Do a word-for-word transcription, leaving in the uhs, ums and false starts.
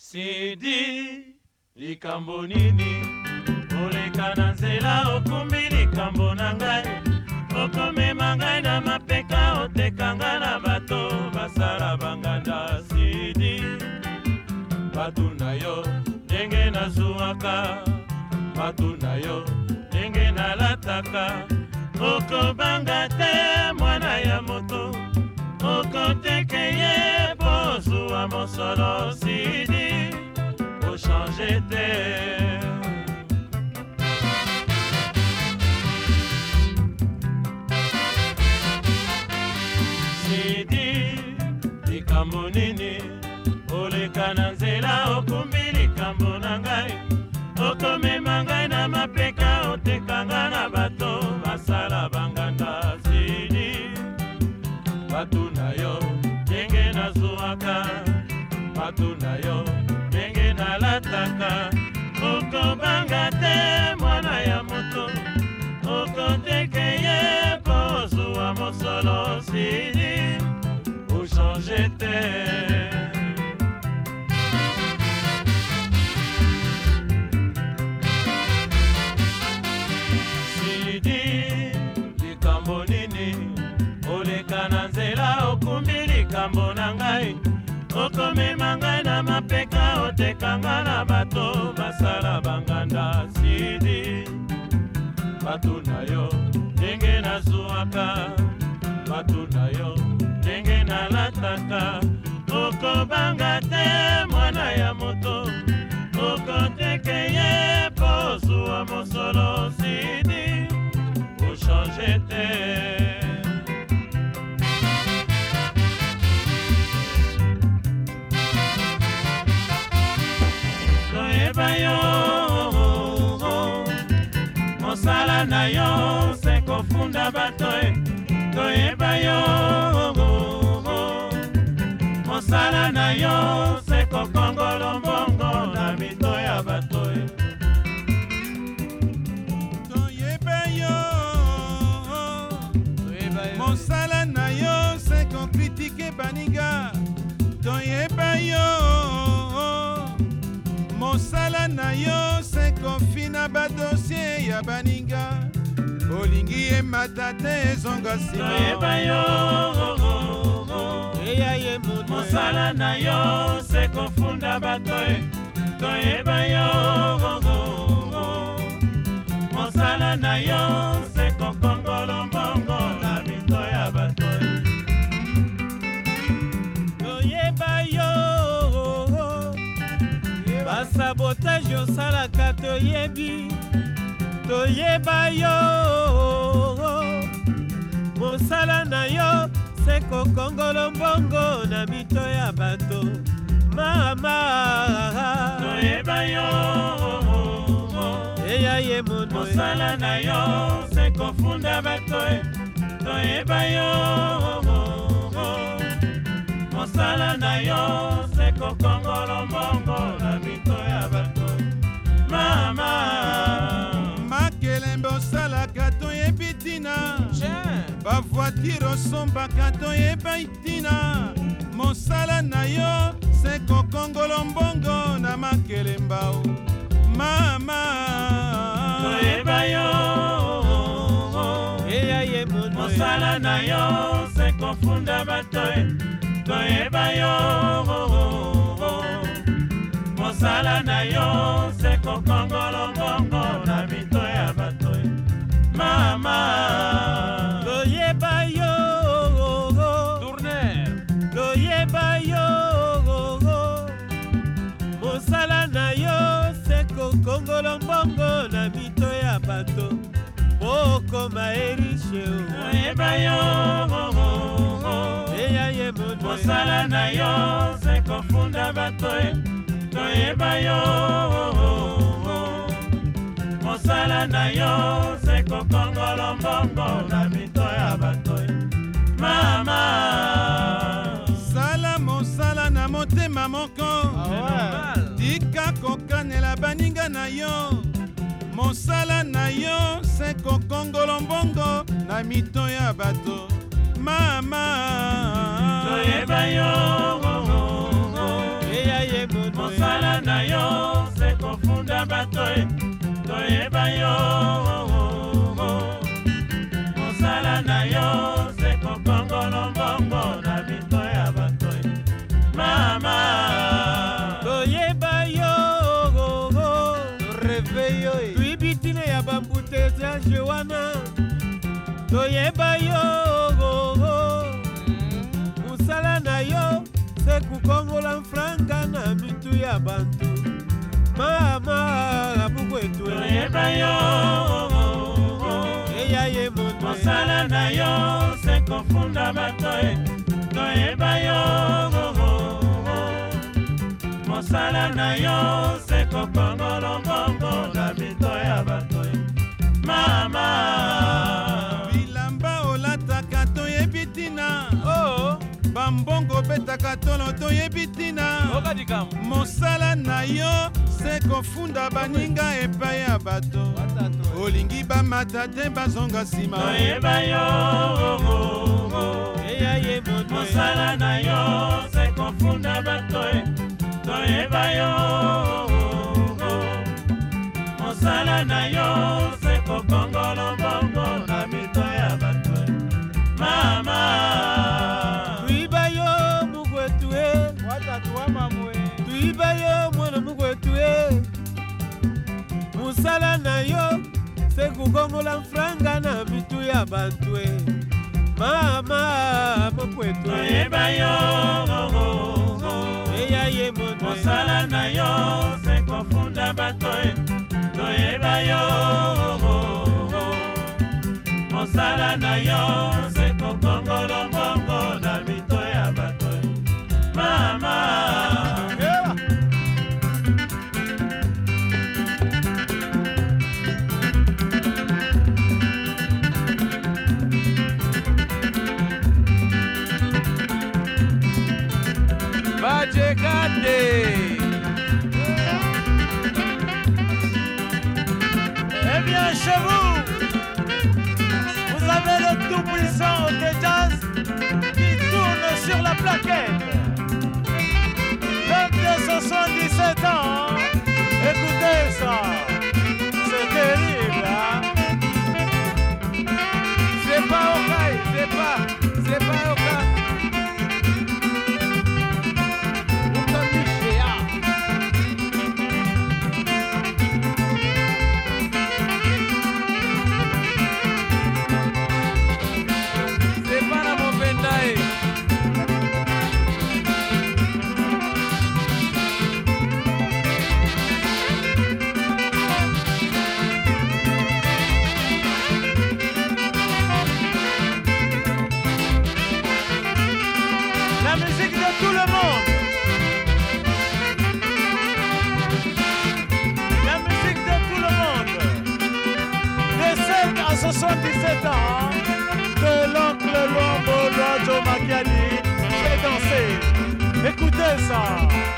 Sidi likambo nini oleka na nzela okumbi likambo na ngai okomema ngai na mapeka otekanga na bato basala banganda. Sidi batu na yo ndenge nazuwaka, batu na yo ndenge nalataka, okobanga te mwana ya moto okoteke ye bozuwa mosolo. Sidi ochange te Sidi likambo nini oleka na nzela okumbi likambo na ngai okomema ngai na mapeka otekanga na bato basala banganda. Sidi batu na yo ndenge nazuwaka, batu na yo ndenge nalataka, okobanga te mwana ya moto okoteke ye bozuwa mosolo. Sidi ochange te Sidi likambo nini oleka na nzela okumbi likambo na ngai okomema ngai na mapeka otekanga na bato basala banganda. Sidi batu na yo ndenge nazuwaka, batu na yo ndenge nalataka, okobanga te mwana ya moto okoteke ye bozuwa mosolo. Sidi ochange te toyeba yo mosala na yo se kofunda bato. Toyeba yo mosala na yo se kokongolo mbongo na mito ya bato. Toyeba yo mosala na yo se kokritike baninga. Toyeba yo mosala na yo se kofina badosie ya baninga. Olingi emata te ezonga nsima. Toyeba yo mosala na yo se kofunda bato. Toyeba yo mosala na yo se kokongolo mbongo na mito ya bato. Toyeba yo basabotage osalaka. Toyebi toyeba yo mosala na yo se kokongolo mbongo na mito ya bato. Mama toyeba yo eya ye mono mosala na yo se kofunda bato. Toyeba yo mosala na yo se kokongolo mbongo na mito ya bato. Mama makelembe osalaka toyebi tina, bavoitire osombaka toyeba itina. Mosala na yo se kokongolo mbongo na makelemba. Mama toyeba yo eya ye mono mosala na yo se kofunda bato. Toyeba yo mosala na yo se kokongolo mbongo na mito ya bato. Mama toyeba yo tourner toyeba yo mosala na yo se kokongolo mbongo na mito ya bato. Okoma erishe toyeba yo eya ye mono mosala na yo se kofunda bato. Toyeba yo mosala na yo se kokongolo mbongo na mito ya bato. Mama sala mosala na motema moko. Tika kokanela baninga na yo. Mosala na yo se kokongolo mbongo na mito ya bato. Mama toyeba yo eya ye mono mosala na yo se kofunda bato toyeba yo mosala na yo se kokongola mbongo na mito ya bato mama toyeba yo reveyo tuibitine ya bambute za Joana toyeba yo musala na yo se kukongola mfranga na mitu ya bantu mama abukwetu toyeba yo eya ye mono mosala na yo se kofunda bato toyeba yo mosala na yo se kokongola mbongo na mito ya bato mama bilamba olataka toyebi tina oh bambongo betaka tolo toyebi tina mosala na yo se kofunda baninga epai ya bato olingi bamata te bazonga nsima toyeba yo eya ye mono mosala na yo se kofunda bato toyeba yo mosala na yo se kokongola mbongo na mito ya bato mama tuiba yo mugwetu e tuiba yo mwana mugwetu e musala na yo se kukongola mfranga na mitu ya bantu e mama mugwetu toyeba yo eya ye mono mosala na yo se kofunda bato toyeba yo mosala na yo se kokongola mbongo na mito ya bato mama Eh bien, chez vous, vous avez le tout puissant de jazz qui tourne sur la plaquette. L'homme de soixante-dix-sept ans, écoutez ça, c'est terrible, hein? C'est pas au caille, c'est pas, c'est pas au caille. La musique de tout le monde. La musique de tout le monde. De sept à soixante-dix-sept ans, que l'oncle Lombo Lojo Makiani fait danser. Écoutez ça.